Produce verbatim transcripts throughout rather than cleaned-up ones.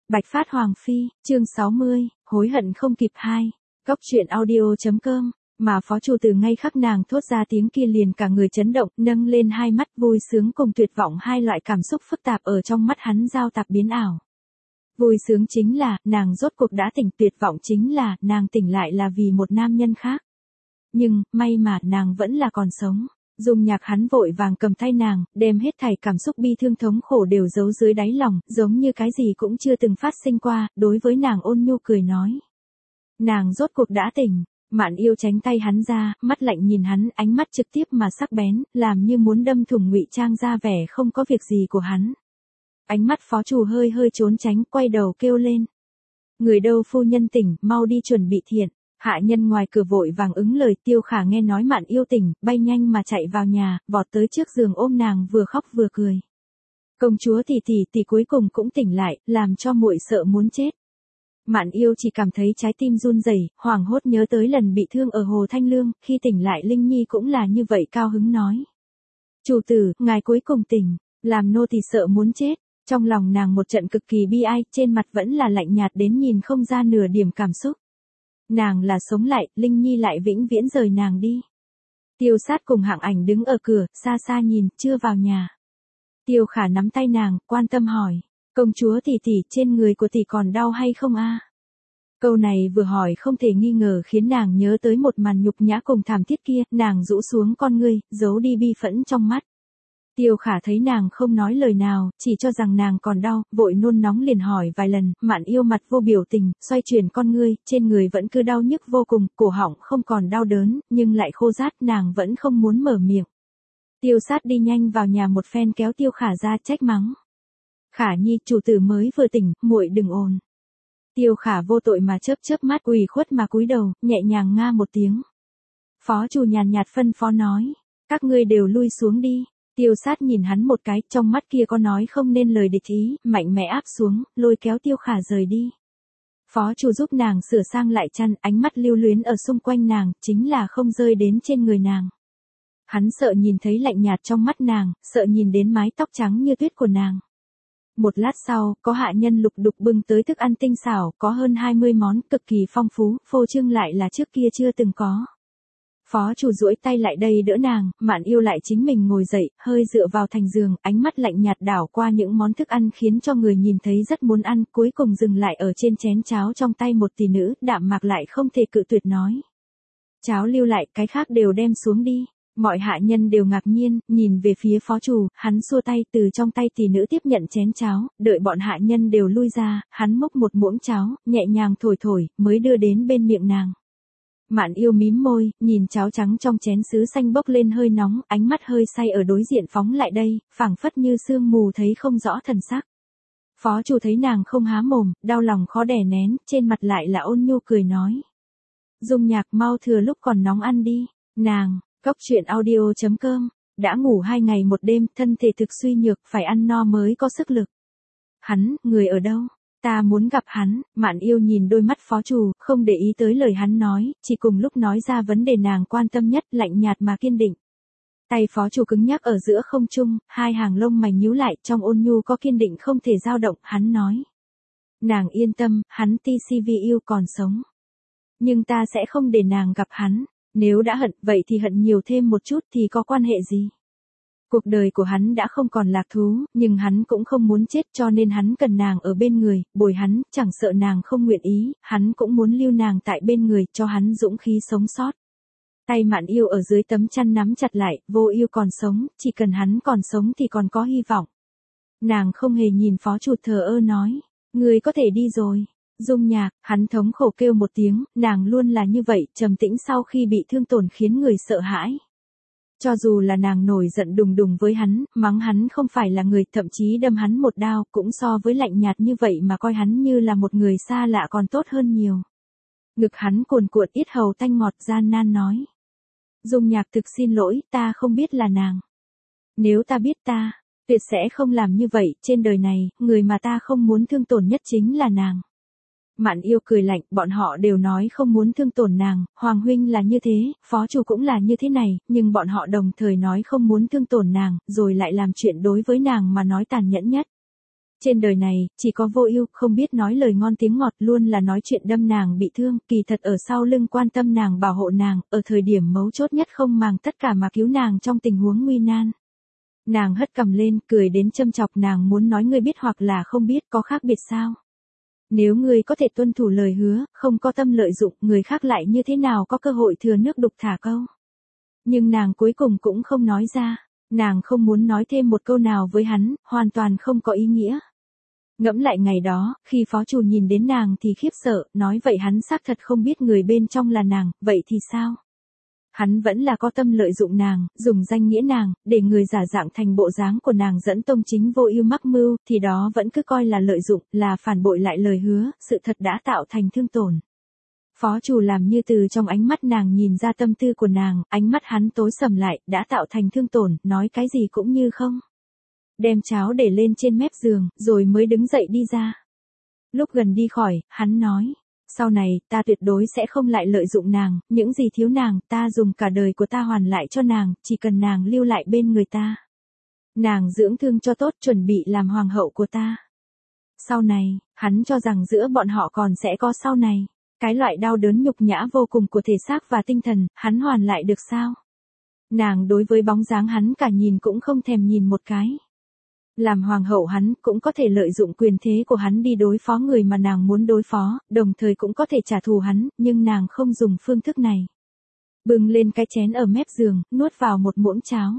Bạch Phát Hoàng Phi, chương sáu mươi, hối hận không kịp hai. Cóc truyện audio.com, mà phó chủ từ ngay khắc nàng thốt ra tiếng kia liền cả người chấn động, nâng lên hai mắt vui sướng cùng tuyệt vọng, hai loại cảm xúc phức tạp ở trong mắt hắn giao tạp biến ảo. Vui sướng chính là, nàng rốt cuộc đã tỉnh, tuyệt vọng chính là, nàng tỉnh lại là vì một nam nhân khác. Nhưng, may mà, nàng vẫn là còn sống. Dung Nhạc hắn vội vàng cầm tay nàng, đem hết thảy cảm xúc bi thương thống khổ đều giấu dưới đáy lòng, giống như cái gì cũng chưa từng phát sinh qua, đối với nàng ôn nhu cười nói. Nàng rốt cuộc đã tỉnh, Mạn Yêu tránh tay hắn ra, mắt lạnh nhìn hắn, ánh mắt trực tiếp mà sắc bén, làm như muốn đâm thủng ngụy trang ra vẻ không có việc gì của hắn. Ánh mắt phó chủ hơi hơi trốn tránh, quay đầu kêu lên. Người đâu phu nhân tỉnh, mau đi chuẩn bị thiện. Hạ nhân ngoài cửa vội vàng ứng lời. Tiêu Khả nghe nói Mạn Yêu tỉnh, bay nhanh mà chạy vào nhà, vọt tới trước giường ôm nàng vừa khóc vừa cười. Công chúa tỷ tỷ tỷ cuối cùng cũng tỉnh lại, làm cho muội sợ muốn chết. Mạn Yêu chỉ cảm thấy trái tim run rẩy, hoảng hốt nhớ tới lần bị thương ở Hồ Thanh Lương, khi tỉnh lại Linh Nhi cũng là như vậy cao hứng nói. Chủ tử, ngài cuối cùng tỉnh, làm nô tỳ sợ muốn chết. Trong lòng nàng một trận cực kỳ bi ai, trên mặt vẫn là lạnh nhạt đến nhìn không ra nửa điểm cảm xúc. Nàng là sống lại, Linh Nhi lại vĩnh viễn rời nàng đi. Tiêu Sát cùng Hạng Ảnh đứng ở cửa, xa xa nhìn, chưa vào nhà. Tiêu Khả nắm tay nàng, quan tâm hỏi. Công chúa tỷ tỷ, trên người của tỷ còn đau hay không a? Câu này vừa hỏi không thể nghi ngờ khiến nàng nhớ tới một màn nhục nhã cùng thảm thiết kia, nàng rũ xuống con ngươi, giấu đi bi phẫn trong mắt. Tiêu Khả thấy nàng không nói lời nào, chỉ cho rằng nàng còn đau, vội nôn nóng liền hỏi vài lần. Mạn Yêu mặt vô biểu tình, xoay chuyển con ngươi, trên người vẫn cứ đau nhức vô cùng, cổ họng không còn đau đớn, nhưng lại khô rát, nàng vẫn không muốn mở miệng. Tiêu Sát đi nhanh vào nhà một phen kéo Tiêu Khả ra trách mắng. Khả nhi, chủ tử mới vừa tỉnh, muội đừng ồn. Tiêu Khả vô tội mà chớp chớp mắt, ủy khuất mà cúi đầu, nhẹ nhàng nga một tiếng. Phó chủ nhàn nhạt phân phó nói, các ngươi đều lui xuống đi. Tiêu Sát nhìn hắn một cái, trong mắt kia có nói không nên lời địch ý, mạnh mẽ áp xuống, lôi kéo Tiêu Khả rời đi. Phó chủ giúp nàng sửa sang lại chăn, ánh mắt lưu luyến ở xung quanh nàng, chính là không rơi đến trên người nàng. Hắn sợ nhìn thấy lạnh nhạt trong mắt nàng, sợ nhìn đến mái tóc trắng như tuyết của nàng. Một lát sau, có hạ nhân lục đục bưng tới thức ăn tinh xảo, có hơn hai mươi món, cực kỳ phong phú, phô trương lại là trước kia chưa từng có. Phó chủ duỗi tay lại đây đỡ nàng, Mạn Yêu lại chính mình ngồi dậy, hơi dựa vào thành giường, ánh mắt lạnh nhạt đảo qua những món thức ăn khiến cho người nhìn thấy rất muốn ăn, cuối cùng dừng lại ở trên chén cháo trong tay một tỷ nữ, đạm mạc lại không thể cự tuyệt nói. Cháo lưu lại, cái khác đều đem xuống đi. Mọi hạ nhân đều ngạc nhiên, nhìn về phía phó chủ, hắn xua tay từ trong tay tỷ nữ tiếp nhận chén cháo, đợi bọn hạ nhân đều lui ra, hắn múc một muỗng cháo, nhẹ nhàng thổi thổi, mới đưa đến bên miệng nàng. Mạn Yêu mím môi, nhìn cháo trắng trong chén sứ xanh bốc lên hơi nóng, ánh mắt hơi say ở đối diện phóng lại đây, phảng phất như sương mù thấy không rõ thần sắc. Phó chủ thấy nàng không há mồm, đau lòng khó đè nén, trên mặt lại là ôn nhu cười nói. Dung Nhạc, mau thừa lúc còn nóng ăn đi. Nàng, Cóc truyện audio.com, đã ngủ hai ngày một đêm, thân thể thực suy nhược, phải ăn no mới có sức lực. Hắn, người ở đâu? Ta muốn gặp hắn. Mạn Yêu nhìn đôi mắt phó chủ, không để ý tới lời hắn nói, chỉ cùng lúc nói ra vấn đề nàng quan tâm nhất, lạnh nhạt mà kiên định. Tay phó chủ cứng nhắc ở giữa không trung, hai hàng lông mày nhíu lại, trong ôn nhu có kiên định không thể dao động, hắn nói. Nàng yên tâm, hắn tê xê vê yêu còn sống. Nhưng ta sẽ không để nàng gặp hắn. Nếu đã hận, vậy thì hận nhiều thêm một chút thì có quan hệ gì? Cuộc đời của hắn đã không còn lạc thú, nhưng hắn cũng không muốn chết cho nên hắn cần nàng ở bên người, bồi hắn, chẳng sợ nàng không nguyện ý, hắn cũng muốn lưu nàng tại bên người, cho hắn dũng khí sống sót. Tay Mạn Yêu ở dưới tấm chăn nắm chặt lại, vô yêu còn sống, chỉ cần hắn còn sống thì còn có hy vọng. Nàng không hề nhìn phó chủ, thờ ơ nói, người có thể đi rồi. Dung Nhạc, hắn thống khổ kêu một tiếng, nàng luôn là như vậy, trầm tĩnh sau khi bị thương tổn khiến người sợ hãi. Cho dù là nàng nổi giận đùng đùng với hắn, mắng hắn không phải là người, thậm chí đâm hắn một đao, cũng so với lạnh nhạt như vậy mà coi hắn như là một người xa lạ còn tốt hơn nhiều. Ngực hắn cuồn cuộn, yết hầu tanh ngọt, gian nan nói. Dung Nhạc, thực xin lỗi, ta không biết là nàng. Nếu ta biết ta, tuyệt sẽ không làm như vậy, trên đời này, người mà ta không muốn thương tổn nhất chính là nàng. Mạn Yêu cười lạnh, bọn họ đều nói không muốn thương tổn nàng, Hoàng huynh là như thế, phó chủ cũng là như thế này, nhưng bọn họ đồng thời nói không muốn thương tổn nàng, rồi lại làm chuyện đối với nàng mà nói tàn nhẫn nhất. Trên đời này, chỉ có Vô Ưu không biết nói lời ngon tiếng ngọt, luôn là nói chuyện đâm nàng bị thương, kỳ thật ở sau lưng quan tâm nàng, bảo hộ nàng, ở thời điểm mấu chốt nhất không màng tất cả mà cứu nàng trong tình huống nguy nan. Nàng hất cằm lên, cười đến châm chọc, nàng muốn nói ngươi biết hoặc là không biết có khác biệt sao? Nếu ngươi có thể tuân thủ lời hứa, không có tâm lợi dụng, người khác lại như thế nào có cơ hội thừa nước đục thả câu. Nhưng nàng cuối cùng cũng không nói ra, nàng không muốn nói thêm một câu nào với hắn, hoàn toàn không có ý nghĩa. Ngẫm lại ngày đó, khi phó chủ nhìn đến nàng thì khiếp sợ, nói vậy hắn xác thật không biết người bên trong là nàng, vậy thì sao? Hắn vẫn là có tâm lợi dụng nàng, dùng danh nghĩa nàng, để người giả dạng thành bộ dáng của nàng dẫn Tông Chính Vô Ưu mắc mưu, thì đó vẫn cứ coi là lợi dụng, là phản bội lại lời hứa, sự thật đã tạo thành thương tổn. Phó chủ làm như từ trong ánh mắt nàng nhìn ra tâm tư của nàng, ánh mắt hắn tối sầm lại, đã tạo thành thương tổn, nói cái gì cũng như không. Đem cháo để lên trên mép giường, rồi mới đứng dậy đi ra. Lúc gần đi khỏi, hắn nói, sau này, ta tuyệt đối sẽ không lại lợi dụng nàng, những gì thiếu nàng, ta dùng cả đời của ta hoàn lại cho nàng, chỉ cần nàng lưu lại bên người ta. Nàng dưỡng thương cho tốt, chuẩn bị làm hoàng hậu của ta. Sau này, hắn cho rằng giữa bọn họ còn sẽ có sau này. Cái loại đau đớn nhục nhã vô cùng của thể xác và tinh thần, hắn hoàn lại được sao? Nàng đối với bóng dáng hắn cả nhìn cũng không thèm nhìn một cái. Làm hoàng hậu hắn cũng có thể lợi dụng quyền thế của hắn đi đối phó người mà nàng muốn đối phó, đồng thời cũng có thể trả thù hắn, nhưng nàng không dùng phương thức này. Bưng lên cái chén ở mép giường, nuốt vào một muỗng cháo.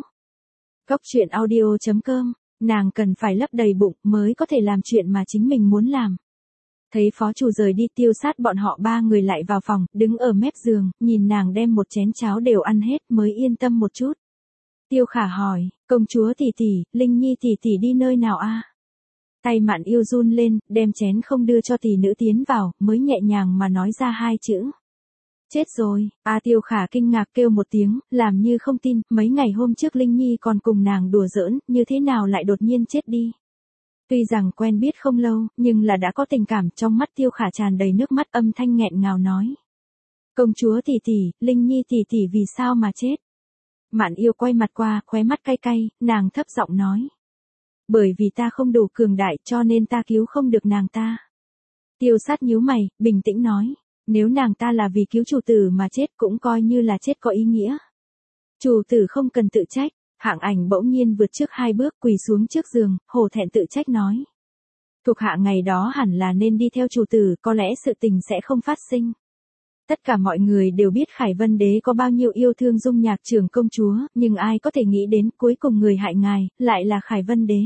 Cốc truyện audio chấm com, nàng cần phải lấp đầy bụng mới có thể làm chuyện mà chính mình muốn làm. Thấy phó chủ rời đi, Tiêu Sát bọn họ ba người lại vào phòng, đứng ở mép giường, nhìn nàng đem một chén cháo đều ăn hết mới yên tâm một chút. Tiêu Khả hỏi, công chúa tỷ tỷ, Linh Nhi tỷ tỷ đi nơi nào a? Tay Mạn Yêu run lên, đem chén không đưa cho tỷ nữ tiến vào, mới nhẹ nhàng mà nói ra hai chữ. Chết rồi, a Tiêu Khả kinh ngạc kêu một tiếng, làm như không tin, mấy ngày hôm trước Linh Nhi còn cùng nàng đùa giỡn, như thế nào lại đột nhiên chết đi. Tuy rằng quen biết không lâu, nhưng là đã có tình cảm, trong mắt Tiêu Khả tràn đầy nước mắt, âm thanh nghẹn ngào nói. Công chúa tỷ tỷ, Linh Nhi tỷ tỷ vì sao mà chết? Mạn Yêu quay mặt qua, khóe mắt cay cay, nàng thấp giọng nói. Bởi vì ta không đủ cường đại cho nên ta cứu không được nàng ta. Tiêu Sát nhíu mày, bình tĩnh nói. Nếu nàng ta là vì cứu chủ tử mà chết cũng coi như là chết có ý nghĩa. Chủ tử không cần tự trách. Hạng Ảnh bỗng nhiên vượt trước hai bước, quỳ xuống trước giường, hổ thẹn tự trách nói. Thuộc hạ ngày đó hẳn là nên đi theo chủ tử, có lẽ sự tình sẽ không phát sinh. Tất cả mọi người đều biết Khải Vân Đế có bao nhiêu yêu thương Dung Nhạc Trưởng công chúa, nhưng ai có thể nghĩ đến cuối cùng người hại ngài, lại là Khải Vân Đế.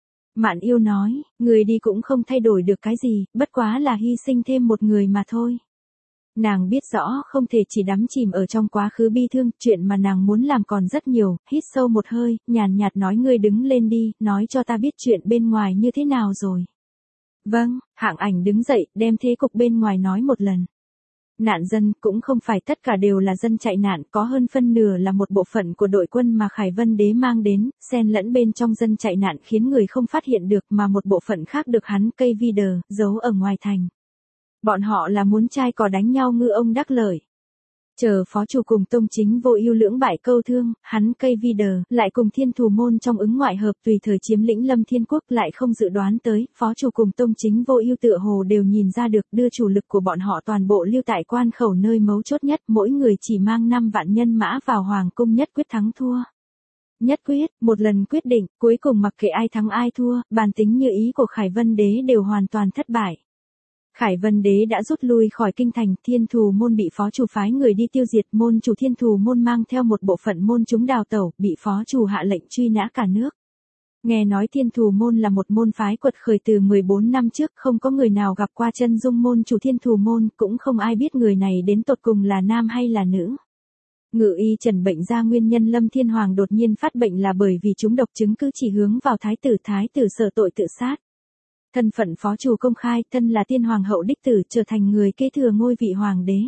Mạn Yêu nói, người đi cũng không thay đổi được cái gì, bất quá là hy sinh thêm một người mà thôi. Nàng biết rõ không thể chỉ đắm chìm ở trong quá khứ bi thương, chuyện mà nàng muốn làm còn rất nhiều, hít sâu một hơi, nhàn nhạt nói ngươi đứng lên đi, nói cho ta biết chuyện bên ngoài như thế nào rồi. Vâng, Hạng Ảnh đứng dậy, đem thế cục bên ngoài nói một lần. Nạn dân cũng không phải tất cả đều là dân chạy nạn, có hơn phân nửa là một bộ phận của đội quân mà Khải Vân Đế mang đến, xen lẫn bên trong dân chạy nạn khiến người không phát hiện được, mà một bộ phận khác được hắn cây vi đờ, giấu ở ngoài thành. Bọn họ là muốn trai cò đánh nhau ngư ông đắc lợi. Chờ phó chủ cùng Tông Chính Vô Ưu lưỡng bại câu thương, hắn cây vi đờ, lại cùng Thiên Thù môn trong ứng ngoại hợp tùy thời chiếm lĩnh Lâm Thiên Quốc, lại không dự đoán tới, phó chủ cùng Tông Chính Vô Ưu tựa hồ đều nhìn ra được, đưa chủ lực của bọn họ toàn bộ lưu tại quan khẩu nơi mấu chốt nhất, mỗi người chỉ mang năm vạn nhân mã vào hoàng cung, nhất quyết thắng thua. Nhất quyết, một lần quyết định, cuối cùng mặc kệ ai thắng ai thua, bản tính như ý của Khải Vân Đế đều hoàn toàn thất bại. Khải Vân Đế đã rút lui khỏi kinh thành, Thiên Thù môn bị phó chủ phái người đi tiêu diệt, môn chủ Thiên Thù môn mang theo một bộ phận môn chúng đào tẩu, bị phó chủ hạ lệnh truy nã cả nước. Nghe nói Thiên Thù môn là một môn phái quật khởi từ mười bốn năm trước, không có người nào gặp qua chân dung môn chủ Thiên Thù môn, cũng không ai biết người này đến tột cùng là nam hay là nữ. Ngự y trần bệnh ra nguyên nhân Lâm Thiên Hoàng đột nhiên phát bệnh là bởi vì chúng độc, chứng cứ chỉ hướng vào thái tử, thái tử sợ tội tự sát. Thân phận phó chủ công khai, thân là tiên hoàng hậu đích tử, trở thành người kế thừa ngôi vị hoàng đế.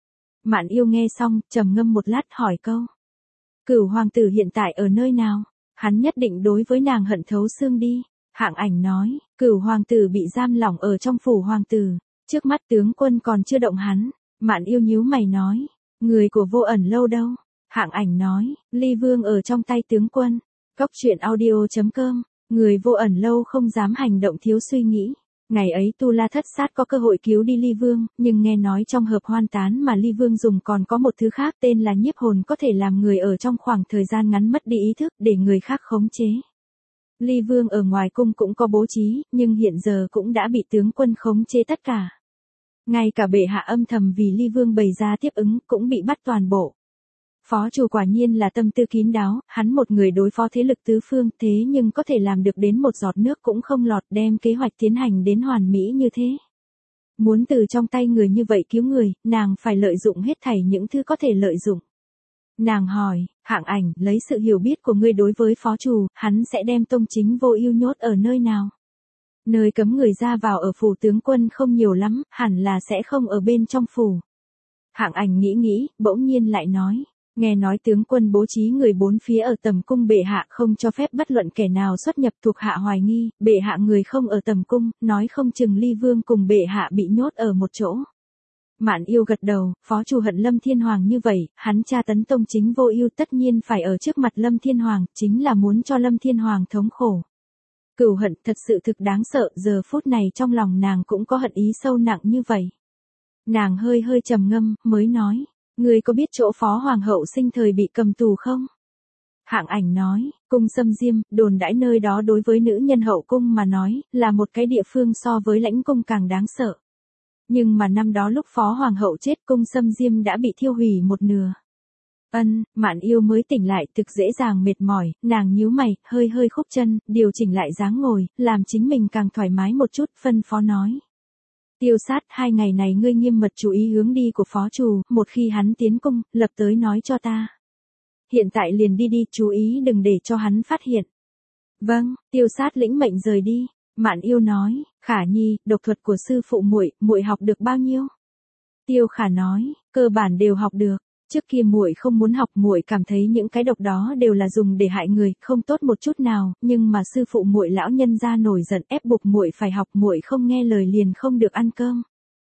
Mạn Yêu nghe xong, trầm ngâm một lát hỏi câu. Cửu hoàng tử hiện tại ở nơi nào? Hắn nhất định đối với nàng hận thấu xương đi. Hạng Ảnh nói, cửu hoàng tử bị giam lỏng ở trong phủ hoàng tử. Trước mắt tướng quân còn chưa động hắn. Mạn Yêu nhíu mày nói, người của Vô Ẩn lâu đâu? Hạng Ảnh nói, Ly Vương ở trong tay tướng quân. Cốc truyện audio chấm com Người vô ẩn lâu không dám hành động thiếu suy nghĩ. Ngày ấy Tu La Thất Sát có cơ hội cứu đi Ly Vương, nhưng nghe nói trong hợp hoan tán mà Ly Vương dùng còn có một thứ khác tên là nhiếp hồn có thể làm người ở trong khoảng thời gian ngắn mất đi ý thức để người khác khống chế. Ly Vương ở ngoài cung cũng có bố trí, nhưng hiện giờ cũng đã bị tướng quân khống chế tất cả. Ngay cả bệ hạ âm thầm vì Ly Vương bày ra tiếp ứng cũng bị bắt toàn bộ. Phó chủ quả nhiên là tâm tư kín đáo, hắn một người đối phó thế lực tứ phương thế nhưng có thể làm được đến một giọt nước cũng không lọt, đem kế hoạch tiến hành đến hoàn mỹ như thế. Muốn từ trong tay người như vậy cứu người, nàng phải lợi dụng hết thảy những thứ có thể lợi dụng. Nàng hỏi, Hạng Ảnh, lấy sự hiểu biết của ngươi đối với phó chủ, hắn sẽ đem Tông Chính Vô Ưu nhốt ở nơi nào? Nơi cấm người ra vào ở phủ tướng quân không nhiều lắm, hẳn là sẽ không ở bên trong phủ. Hạng Ảnh nghĩ nghĩ, bỗng nhiên lại nói. Nghe nói tướng quân bố trí người bốn phía ở tầm cung bệ hạ không cho phép bất luận kẻ nào xuất nhập, thuộc hạ hoài nghi, bệ hạ người không ở tầm cung, nói không chừng Ly Vương cùng bệ hạ bị nhốt ở một chỗ. Mạn Yêu gật đầu, phó chủ hận Lâm Thiên Hoàng như vậy, hắn tra tấn Tông Chính Vô Ưu tất nhiên phải ở trước mặt Lâm Thiên Hoàng, chính là muốn cho Lâm Thiên Hoàng thống khổ. Cừu hận thật sự thực đáng sợ, giờ phút này trong lòng nàng cũng có hận ý sâu nặng như vậy. Nàng hơi hơi trầm ngâm, mới nói. Ngươi có biết chỗ phó hoàng hậu sinh thời bị cầm tù không? Hạng Ảnh nói, cung Xâm Diêm, đồn đãi nơi đó đối với nữ nhân hậu cung mà nói, là một cái địa phương so với lãnh cung càng đáng sợ. Nhưng mà năm đó lúc phó hoàng hậu chết cung Xâm Diêm đã bị thiêu hủy một nửa. Ân, Mạn Yêu mới tỉnh lại thực dễ dàng mệt mỏi, nàng nhíu mày, hơi hơi khúc chân, điều chỉnh lại dáng ngồi, làm chính mình càng thoải mái một chút, phân phó nói. Tiêu Sát, hai ngày này ngươi nghiêm mật chú ý hướng đi của phó chủ, một khi hắn tiến cung, lập tới nói cho ta. Hiện tại liền đi đi, chú ý đừng để cho hắn phát hiện. Vâng, Tiêu Sát lĩnh mệnh rời đi. Mạn Yêu nói, Khả Nhi, độc thuật của sư phụ muội, muội học được bao nhiêu? Tiêu Khả nói, cơ bản đều học được. Trước kia muội không muốn học, muội cảm thấy những cái độc đó đều là dùng để hại người, không tốt một chút nào, nhưng mà sư phụ muội lão nhân gia nổi giận ép buộc muội phải học, muội không nghe lời liền không được ăn cơm.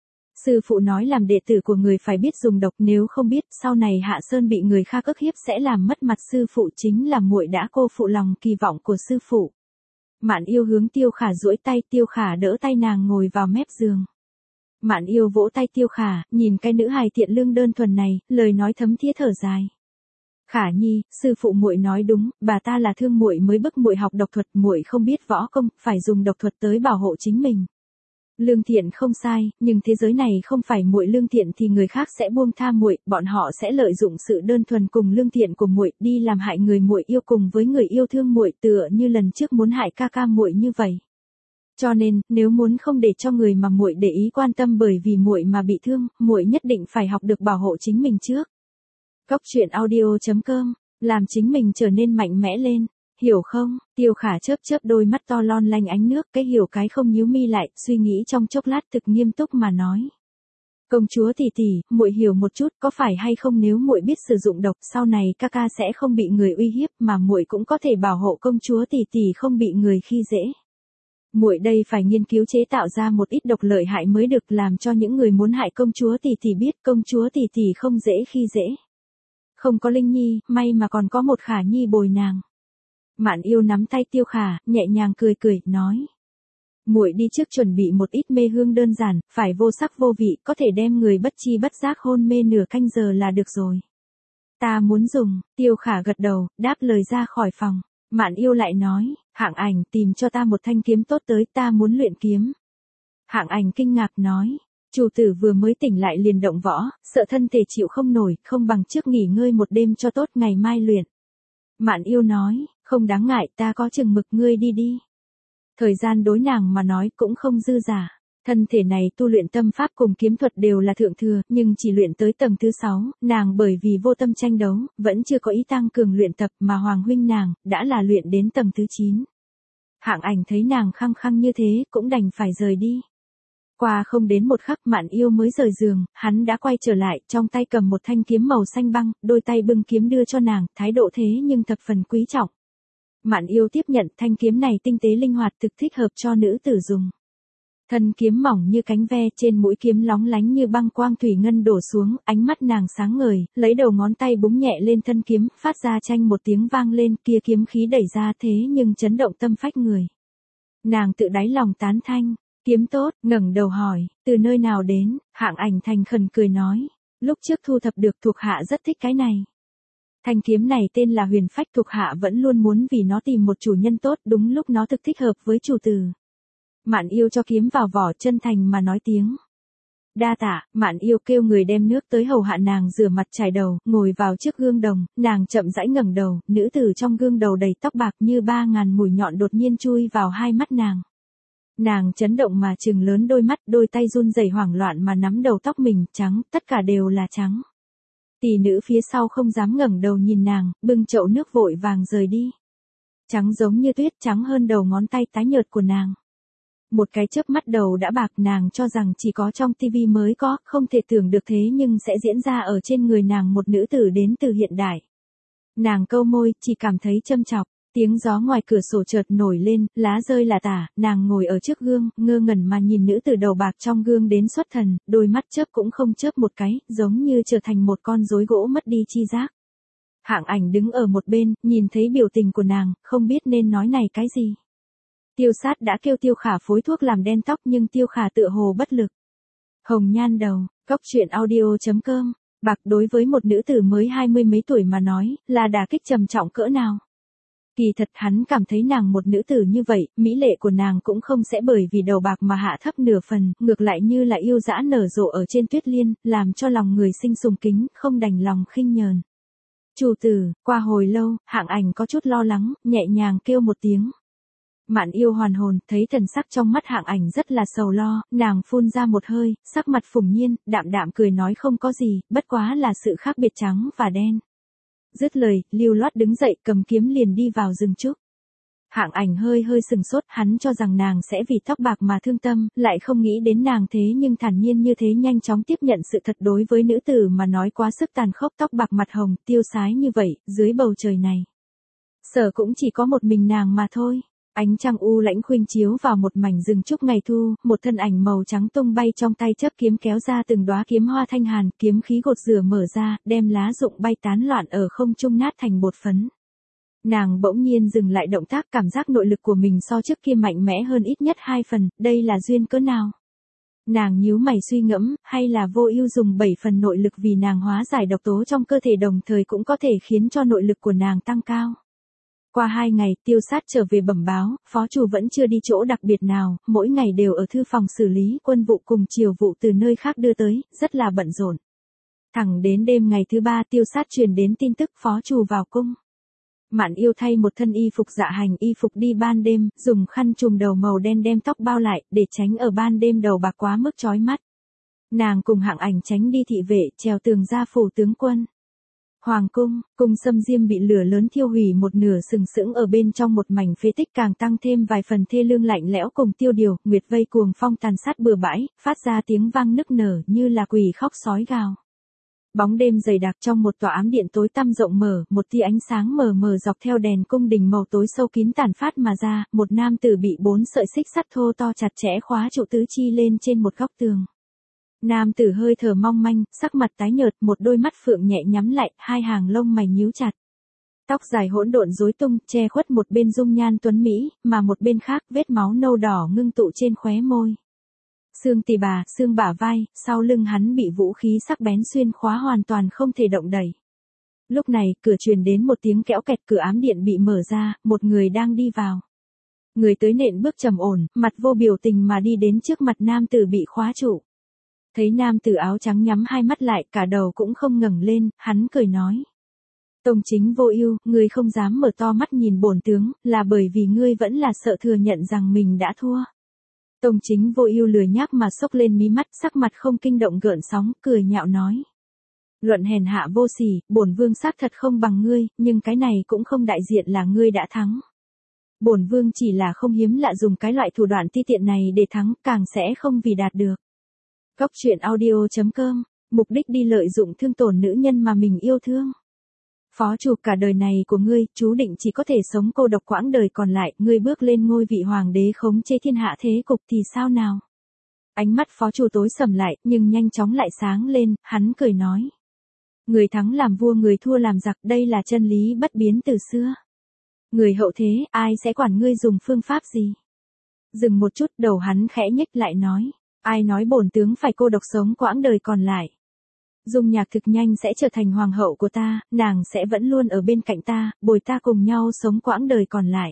Sư phụ nói làm đệ tử của người phải biết dùng độc, nếu không biết, sau này Hạ Sơn bị người khác ức hiếp sẽ làm mất mặt sư phụ, chính là muội đã cô phụ lòng kỳ vọng của sư phụ. Mạn Yêu hướng Tiêu Khả duỗi tay, Tiêu Khả đỡ tay nàng ngồi vào mép giường. Mạn Yêu vỗ tay Tiêu Khả, nhìn cái nữ hài thiện lương đơn thuần này, lời nói thấm thía thở dài. Khả Nhi, sư phụ muội nói đúng, bà ta là thương muội mới bức muội học độc thuật, muội không biết võ công, phải dùng độc thuật tới bảo hộ chính mình. Lương thiện không sai, nhưng thế giới này không phải muội lương thiện thì người khác sẽ buông tha muội, bọn họ sẽ lợi dụng sự đơn thuần cùng lương thiện của muội đi làm hại người muội yêu cùng với người yêu thương muội, tựa như lần trước muốn hại ca ca muội như vậy. Cho nên, nếu muốn không để cho người mà muội để ý quan tâm bởi vì muội mà bị thương, muội nhất định phải học được bảo hộ chính mình trước. Cốc truyện audio chấm com, làm chính mình trở nên mạnh mẽ lên, hiểu không? Tiêu Khả chớp chớp đôi mắt to lon lanh ánh nước, cái hiểu cái không nhíu mi lại, suy nghĩ trong chốc lát thực nghiêm túc mà nói. Công chúa tỷ tỷ, muội hiểu một chút, có phải hay không nếu muội biết sử dụng độc, sau này ca ca sẽ không bị người uy hiếp, mà muội cũng có thể bảo hộ công chúa tỷ tỷ không bị người khi dễ. Muội đây phải nghiên cứu chế tạo ra một ít độc lợi hại mới được, làm cho những người muốn hại công chúa tỷ tỷ biết công chúa tỷ tỷ không dễ khi dễ. Không có Linh Nhi, may mà còn có một Khả Nhi bồi nàng. Mạn Yêu nắm tay Tiêu Khả, nhẹ nhàng cười cười, nói. Muội đi trước chuẩn bị một ít mê hương đơn giản, phải vô sắc vô vị, có thể đem người bất chi bất giác hôn mê nửa canh giờ là được rồi. Ta muốn dùng, Tiêu Khả gật đầu, đáp lời ra khỏi phòng. Mạn Yêu lại nói, Hạng Ảnh tìm cho ta một thanh kiếm tốt tới, ta muốn luyện kiếm. Hạng Ảnh kinh ngạc nói, chủ tử vừa mới tỉnh lại liền động võ, sợ thân thể chịu không nổi, không bằng trước nghỉ ngơi một đêm cho tốt, ngày mai luyện. Mạn Yêu nói, không đáng ngại, ta có chừng mực, ngươi đi đi. Thời gian đối nàng mà nói cũng không dư giả. Thân thể này tu luyện tâm pháp cùng kiếm thuật đều là thượng thừa, nhưng chỉ luyện tới tầng thứ sáu, nàng bởi vì vô tâm tranh đấu, vẫn chưa có ý tăng cường luyện tập, mà Hoàng huynh nàng, đã là luyện đến tầng thứ chín. Hạng Ảnh thấy nàng khăng khăng như thế, cũng đành phải rời đi. Qua không đến một khắc Mạn Yêu mới rời giường, hắn đã quay trở lại, trong tay cầm một thanh kiếm màu xanh băng, đôi tay bưng kiếm đưa cho nàng, thái độ thế nhưng thập phần quý trọng. Mạn Yêu tiếp nhận thanh kiếm này tinh tế linh hoạt, thực thích hợp cho nữ tử dùng. Thân kiếm mỏng như cánh ve, trên mũi kiếm lóng lánh như băng quang thủy ngân đổ xuống, ánh mắt nàng sáng ngời, lấy đầu ngón tay búng nhẹ lên thân kiếm, phát ra chanh một tiếng vang lên, kia kiếm khí đẩy ra thế nhưng chấn động tâm phách người. Nàng tự đáy lòng tán thanh, kiếm tốt, ngẩng đầu hỏi, từ nơi nào đến, Hạng Ảnh thành khẩn cười nói, lúc trước thu thập được thuộc hạ rất thích cái này. Thanh kiếm này tên là Huyền Phách, thuộc hạ vẫn luôn muốn vì nó tìm một chủ nhân tốt, đúng lúc nó thực thích hợp với chủ tử. Mạn Yêu cho kiếm vào vỏ, chân thành mà nói tiếng đa tạ. Mạn Yêu kêu người đem nước tới hầu hạ nàng rửa mặt chải đầu, ngồi vào trước gương đồng, nàng chậm rãi ngẩng đầu, nữ tử trong gương đầu đầy tóc bạc như ba ngàn mũi nhọn đột nhiên chui vào hai mắt nàng. Nàng chấn động mà trừng lớn đôi mắt, đôi tay run rẩy hoảng loạn mà nắm đầu tóc mình, trắng, tất cả đều là trắng. Tỷ nữ phía sau không dám ngẩng đầu nhìn nàng, bưng chậu nước vội vàng rời đi. Trắng giống như tuyết, trắng hơn đầu ngón tay tái nhợt của nàng. Một cái chớp mắt đầu đã bạc, nàng cho rằng chỉ có trong tivi mới có, không thể tưởng được thế nhưng sẽ diễn ra ở trên người nàng, một nữ tử đến từ hiện đại. Nàng câu môi, chỉ cảm thấy châm chọc, tiếng gió ngoài cửa sổ chợt nổi lên, lá rơi là tả, nàng ngồi ở trước gương, ngơ ngẩn mà nhìn nữ tử đầu bạc trong gương đến xuất thần, đôi mắt chớp cũng không chớp một cái, giống như trở thành một con rối gỗ mất đi chi giác. Hạng Ảnh đứng ở một bên, nhìn thấy biểu tình của nàng, không biết nên nói này cái gì. Tiêu Sát đã kêu Tiêu Khả phối thuốc làm đen tóc nhưng Tiêu Khả tựa hồ bất lực. Hồng nhan đầu, Cốc Truyện Audio chấm com, bạc đối với một nữ tử mới hai mươi mấy tuổi mà nói, là đả kích trầm trọng cỡ nào. Kỳ thật hắn cảm thấy nàng một nữ tử như vậy, mỹ lệ của nàng cũng không sẽ bởi vì đầu bạc mà hạ thấp nửa phần, ngược lại như là yêu dã nở rộ ở trên tuyết liên, làm cho lòng người sinh sùng kính, không đành lòng khinh nhờn. Chủ tử, qua hồi lâu, Hạng Ảnh có chút lo lắng, nhẹ nhàng kêu một tiếng. Mạn Yêu hoàn hồn, thấy thần sắc trong mắt Hạng Ảnh rất là sầu lo, nàng phun ra một hơi, sắc mặt phùng nhiên, đạm đạm cười nói không có gì, bất quá là sự khác biệt trắng và đen. Dứt lời, lưu loát đứng dậy, cầm kiếm liền đi vào rừng trúc. Hạng Ảnh hơi hơi sừng sốt, hắn cho rằng nàng sẽ vì tóc bạc mà thương tâm, lại không nghĩ đến nàng thế nhưng thản nhiên như thế nhanh chóng tiếp nhận sự thật, đối với nữ tử mà nói quá sức tàn khốc, tóc bạc mặt hồng, tiêu sái như vậy, dưới bầu trời này. Sở cũng chỉ có một mình nàng mà thôi. Ánh trăng u lãnh khuynh chiếu vào một mảnh rừng trúc ngày thu, một thân ảnh màu trắng tung bay trong tay chấp kiếm kéo ra từng đóa kiếm hoa thanh hàn, kiếm khí gột rửa mở ra, đem lá rụng bay tán loạn ở không trung nát thành bột phấn. Nàng bỗng nhiên dừng lại động tác, cảm giác nội lực của mình so trước kia mạnh mẽ hơn ít nhất hai phần, đây là duyên cớ nào? Nàng nhíu mày suy ngẫm, hay là Vô Ưu dùng bảy phần nội lực vì nàng hóa giải độc tố trong cơ thể đồng thời cũng có thể khiến cho nội lực của nàng tăng cao. Qua hai ngày, Tiêu Sát trở về bẩm báo, phó chủ vẫn chưa đi chỗ đặc biệt nào, mỗi ngày đều ở thư phòng xử lý quân vụ cùng triều vụ từ nơi khác đưa tới, rất là bận rộn. Thẳng đến đêm ngày thứ ba, Tiêu Sát truyền đến tin tức phó chủ vào cung. Mạn Yêu thay một thân y phục dạ hành, y phục đi ban đêm, dùng khăn trùm đầu màu đen đem tóc bao lại, để tránh ở ban đêm đầu bạc quá mức chói mắt. Nàng cùng Hạng Ảnh tránh đi thị vệ, trèo tường ra phủ tướng quân. Hoàng cung, cung Sâm Diêm bị lửa lớn thiêu hủy một nửa, sừng sững ở bên trong một mảnh phế tích, càng tăng thêm vài phần thê lương lạnh lẽo cùng tiêu điều, nguyệt vây cuồng phong tàn sát bừa bãi, phát ra tiếng vang nức nở như là quỷ khóc sói gào. Bóng đêm dày đặc trong một tòa ám điện tối tăm rộng mở, một tia ánh sáng mờ mờ dọc theo đèn cung đình màu tối sâu kín tản phát mà ra, một nam tử bị bốn sợi xích sắt thô to chặt chẽ khóa trụ tứ chi lên trên một góc tường. Nam tử hơi thở mong manh, sắc mặt tái nhợt, một đôi mắt phượng nhẹ nhắm lại, hai hàng lông mày nhíu chặt. Tóc dài hỗn độn rối tung, che khuất một bên dung nhan tuấn mỹ, mà một bên khác, vết máu nâu đỏ ngưng tụ trên khóe môi. Xương tỳ bà, xương bả vai, sau lưng hắn bị vũ khí sắc bén xuyên khóa hoàn toàn không thể động đẩy. Lúc này, cửa truyền đến một tiếng kéo kẹt, cửa ám điện bị mở ra, một người đang đi vào. Người tới nện bước trầm ổn, mặt vô biểu tình mà đi đến trước mặt nam tử bị khóa trụ. Thấy nam tử áo trắng nhắm hai mắt lại, cả đầu cũng không ngẩng lên, hắn cười nói. Tông Chính Vô Ưu, ngươi không dám mở to mắt nhìn bổn tướng, là bởi vì ngươi vẫn là sợ thừa nhận rằng mình đã thua. Tông Chính Vô Ưu lười nhác mà xốc lên mí mắt, sắc mặt không kinh động gợn sóng, cười nhạo nói. Luận hèn hạ vô sỉ, bổn vương xác thật không bằng ngươi, nhưng cái này cũng không đại diện là ngươi đã thắng. Bổn vương chỉ là không hiếm lạ dùng cái loại thủ đoạn ti tiện này để thắng, càng sẽ không vì đạt được. Cốc Truyện Audio chấm com, mục đích đi lợi dụng thương tổn nữ nhân mà mình yêu thương. Phó chủ, cả đời này của ngươi, chú định chỉ có thể sống cô độc quãng đời còn lại, ngươi bước lên ngôi vị hoàng đế khống chế thiên hạ thế cục thì sao nào? Ánh mắt phó chủ tối sầm lại, nhưng nhanh chóng lại sáng lên, hắn cười nói. Người thắng làm vua người thua làm giặc, đây là chân lý bất biến từ xưa. Người hậu thế, ai sẽ quản ngươi dùng phương pháp gì? Dừng một chút, đầu hắn khẽ nhếch lại nói. Ai nói bổn tướng phải cô độc sống quãng đời còn lại? Dung Nhạc thực nhanh sẽ trở thành hoàng hậu của ta, nàng sẽ vẫn luôn ở bên cạnh ta, bồi ta cùng nhau sống quãng đời còn lại.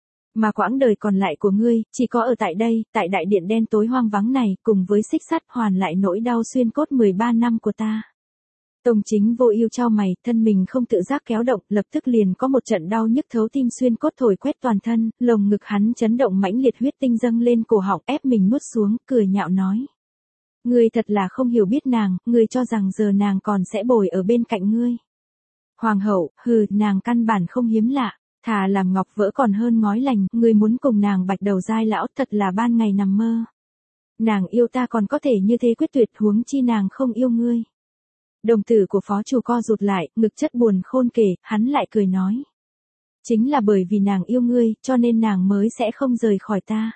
Mà quãng đời còn lại của ngươi, chỉ có ở tại đây, tại đại điện đen tối hoang vắng này, cùng với xích sắt hoàn lại nỗi đau xuyên cốt mười ba năm của ta. Tông Chính Vô Ưu chau mày, thân mình không tự giác kéo động, lập tức liền có một trận đau nhức thấu tim xuyên cốt thổi quét toàn thân, lồng ngực hắn chấn động mãnh liệt, huyết tinh dâng lên cổ họng, ép mình nuốt xuống, cười nhạo nói. Ngươi thật là không hiểu biết nàng, ngươi cho rằng giờ nàng còn sẽ bồi ở bên cạnh ngươi. Hoàng hậu, hừ, nàng căn bản không hiếm lạ, thà làm ngọc vỡ còn hơn ngói lành, ngươi muốn cùng nàng bạch đầu dai lão thật là ban ngày nằm mơ. Nàng yêu ta còn có thể như thế quyết tuyệt, huống chi nàng không yêu ngươi. Đồng tử của phó chủ co rụt lại, ngực chất buồn khôn kể, hắn lại cười nói. Chính là bởi vì nàng yêu ngươi, cho nên nàng mới sẽ không rời khỏi ta.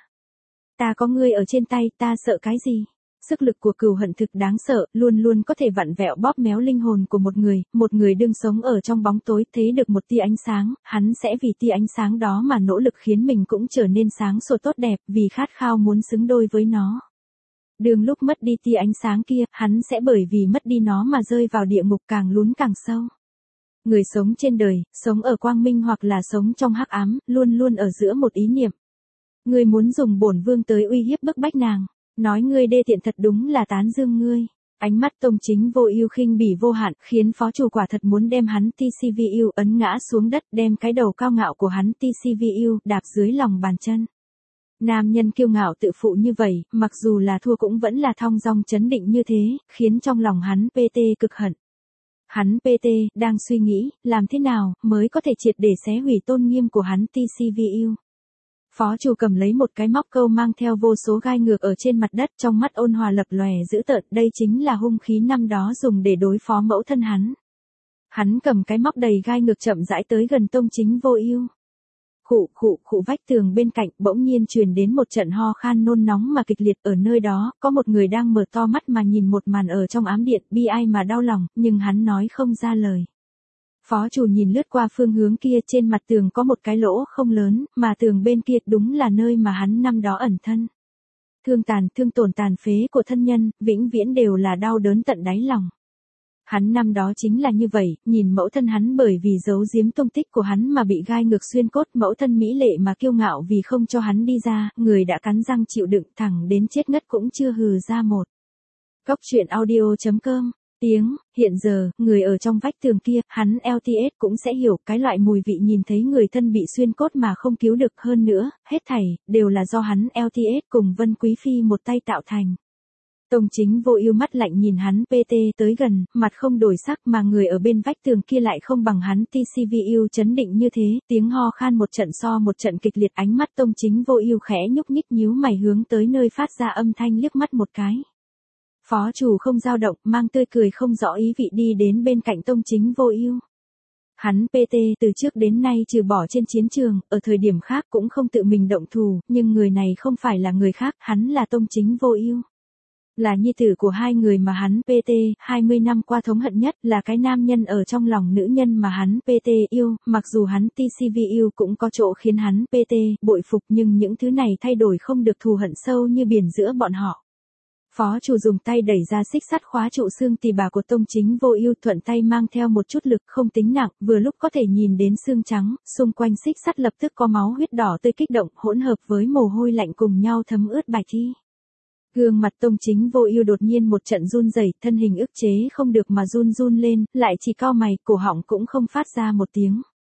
Ta có ngươi ở trên tay, ta sợ cái gì? Sức lực của cừu hận thực đáng sợ, luôn luôn có thể vặn vẹo bóp méo linh hồn của một người, một người đương sống ở trong bóng tối, thấy được một tia ánh sáng, hắn sẽ vì tia ánh sáng đó mà nỗ lực khiến mình cũng trở nên sáng sủa tốt đẹp, vì khát khao muốn xứng đôi với nó. Đường lúc mất đi tia ánh sáng kia, hắn sẽ bởi vì mất đi nó mà rơi vào địa ngục càng lún càng sâu. Người sống trên đời, sống ở quang minh hoặc là sống trong hắc ám, luôn luôn ở giữa một ý niệm. Ngươi muốn dùng bổn vương tới uy hiếp bức bách nàng. Nói ngươi đê tiện thật đúng là tán dương ngươi. Ánh mắt Tông Chính Vô Ưu khinh bỉ vô hạn, khiến phó chủ quả thật muốn đem hắn tê xê vê u ấn ngã xuống đất, đem cái đầu cao ngạo của hắn tê xê vê u đạp dưới lòng bàn chân. Nam nhân kiêu ngạo tự phụ như vậy, mặc dù là thua cũng vẫn là thong dong trấn định như thế, khiến trong lòng hắn pê tê cực hận. Hắn pê tê đang suy nghĩ, làm thế nào mới có thể triệt để xé hủy tôn nghiêm của hắn tê xê vê u. Phó chủ cầm lấy một cái móc câu mang theo vô số gai ngược ở trên mặt đất, trong mắt ôn hòa lập lòe dữ tợn, đây chính là hung khí năm đó dùng để đối phó mẫu thân hắn. Hắn cầm cái móc đầy gai ngược chậm rãi tới gần Tông Chính Vô Ưu. Khụ khụ khụ, vách tường bên cạnh bỗng nhiên truyền đến một trận ho khan nôn nóng mà kịch liệt, ở nơi đó, có một người đang mở to mắt mà nhìn một màn ở trong ám điện, bi ai mà đau lòng, nhưng hắn nói không ra lời. Phó chủ nhìn lướt qua phương hướng kia, trên mặt tường có một cái lỗ không lớn, mà tường bên kia đúng là nơi mà hắn năm đó ẩn thân. Thương tàn, thương tổn tàn phế của thân nhân, vĩnh viễn đều là đau đớn tận đáy lòng. Hắn năm đó chính là như vậy, nhìn mẫu thân hắn bởi vì giấu giếm tung tích của hắn mà bị gai ngược xuyên cốt, mẫu thân mỹ lệ mà kiêu ngạo vì không cho hắn đi ra, người đã cắn răng chịu đựng thẳng đến chết ngất cũng chưa hừ ra một. Cốc truyện audio chấm com tiếng, hiện giờ, người ở trong vách tường kia, hắn lờ tê ét cũng sẽ hiểu cái loại mùi vị nhìn thấy người thân bị xuyên cốt mà không cứu được, hơn nữa, hết thảy, đều là do hắn lờ tê ét cùng Vân Quý Phi một tay tạo thành. Tông Chính Vô Ưu mắt lạnh nhìn hắn pê tê tới gần, mặt không đổi sắc, mà người ở bên vách tường kia lại không bằng hắn tê xê vê u chấn định như thế, tiếng ho khan một trận so một trận kịch liệt, ánh mắt Tông Chính Vô Ưu khẽ nhúc nhích nhíu mày hướng tới nơi phát ra âm thanh liếc mắt một cái. Phó chủ không dao động, mang tươi cười không rõ ý vị đi đến bên cạnh Tông Chính Vô Ưu. Hắn pê tê từ trước đến nay trừ bỏ trên chiến trường, ở thời điểm khác cũng không tự mình động thủ, nhưng người này không phải là người khác, hắn là Tông Chính Vô Ưu. Là nhi tử của hai người mà hắn pê tê hai mươi năm qua thống hận nhất, là cái nam nhân ở trong lòng nữ nhân mà hắn pê tê yêu, mặc dù hắn tê xê vê u cũng có chỗ khiến hắn pê tê bội phục, nhưng những thứ này thay đổi không được thù hận sâu như biển giữa bọn họ. Phó chủ dùng tay đẩy ra xích sắt khóa trụ xương tỳ bà của Tông Chính Vô Ưu, thuận tay mang theo một chút lực không tính nặng, vừa lúc có thể nhìn đến xương trắng, xung quanh xích sắt lập tức có máu huyết đỏ tươi kích động, hỗn hợp với mồ hôi lạnh cùng nhau thấm ướt bạch y. Gương mặt Tông Chính Vô Ưu đột nhiên một trận run rẩy, thân hình ức chế không được mà run run lên, lại chỉ cau mày, cổ họng cũng không phát ra một tiếng.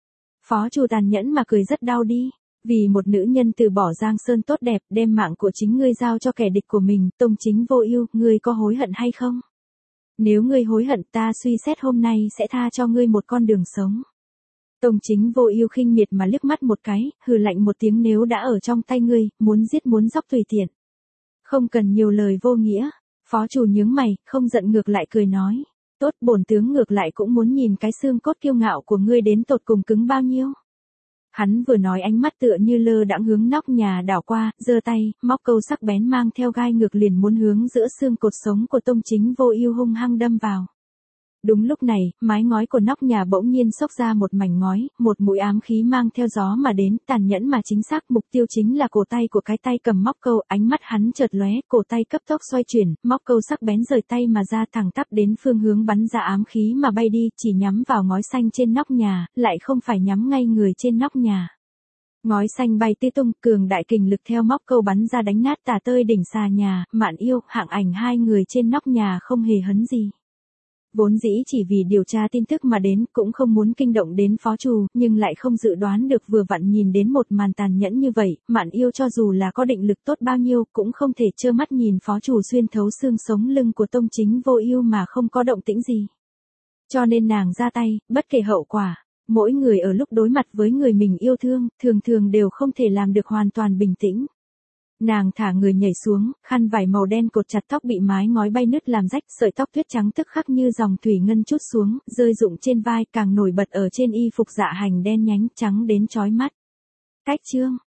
Phó chủ tàn nhẫn mà cười rất đau đi. Vì một nữ nhân từ bỏ giang sơn tốt đẹp, đem mạng của chính ngươi giao cho kẻ địch của mình, Tông Chính Vô Ưu, ngươi có hối hận hay không? Nếu ngươi hối hận, ta suy xét hôm nay sẽ tha cho ngươi một con đường sống. Tông Chính Vô Ưu khinh miệt mà liếc mắt một cái, hừ lạnh một tiếng, nếu đã ở trong tay ngươi, muốn giết muốn dóc tùy tiện. Không cần nhiều lời vô nghĩa. Phó chủ nhướng mày, không giận ngược lại cười nói. Tốt, bổn tướng ngược lại cũng muốn nhìn cái xương cốt kiêu ngạo của ngươi đến tột cùng cứng bao nhiêu. Hắn vừa nói ánh mắt tựa như lơ đãng hướng nóc nhà đảo qua, giơ tay, móc câu sắc bén mang theo gai ngược liền muốn hướng giữa xương cột sống của Tông Chính Vô Ưu hung hăng đâm vào. Đúng lúc này, mái ngói của nóc nhà bỗng nhiên xốc ra một mảnh ngói, một mũi ám khí mang theo gió mà đến, tàn nhẫn mà chính xác, mục tiêu chính là cổ tay của cái tay cầm móc câu, ánh mắt hắn chợt lóe, cổ tay cấp tốc xoay chuyển, móc câu sắc bén rời tay mà ra thẳng tắp đến phương hướng bắn ra ám khí mà bay đi, chỉ nhắm vào ngói xanh trên nóc nhà, lại không phải nhắm ngay người trên nóc nhà. Ngói xanh bay tứ tung, cường đại kình lực theo móc câu bắn ra đánh nát tả tơi đỉnh xà nhà, Mạn Yêu, Hạng Ảnh hai người trên nóc nhà không hề hấn gì. Vốn dĩ chỉ vì điều tra tin tức mà đến, cũng không muốn kinh động đến phó trù, nhưng lại không dự đoán được vừa vặn nhìn đến một màn tàn nhẫn như vậy, Mạn Yêu cho dù là có định lực tốt bao nhiêu, cũng không thể trơ mắt nhìn phó trù xuyên thấu xương sống lưng của Tông Chính Vô Ưu mà không có động tĩnh gì. Cho nên nàng ra tay, bất kể hậu quả, mỗi người ở lúc đối mặt với người mình yêu thương, thường thường đều không thể làm được hoàn toàn bình tĩnh. Nàng thả người nhảy xuống, khăn vải màu đen cột chặt tóc bị mái ngói bay nứt làm rách, sợi tóc tuyết trắng tức khắc như dòng thủy ngân trút xuống, rơi rụng trên vai, càng nổi bật ở trên y phục dạ hành đen nhánh trắng đến chói mắt. Cách chương